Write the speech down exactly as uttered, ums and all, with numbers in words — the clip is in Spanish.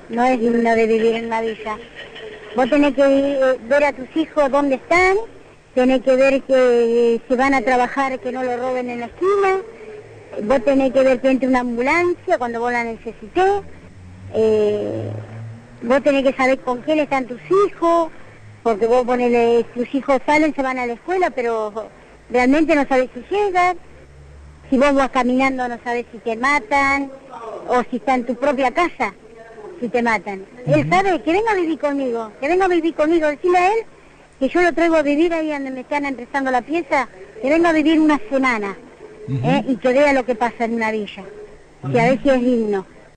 no es digno de vivir en una villa. Vos tenés que eh, ver a tus hijos dónde están, tenés que ver que si van a trabajar que no lo roben en la esquina, vos tenés que ver que entre una ambulancia cuando vos la necesités, eh, vos tenés que saber con quién están tus hijos, porque vos ponele, tus hijos salen, se van a la escuela, pero realmente no sabés si llegan, si vos vas caminando no sabés si te matan, o si está en tu propia casa, si te matan. Uh-huh. Él sabe que venga a vivir conmigo, que venga a vivir conmigo, decirle a él que yo lo traigo a vivir ahí donde me están empezando la pieza, que venga a vivir una semana, uh-huh. ¿eh? Y que vea lo que pasa en una villa, uh-huh. Que a ver si es digno.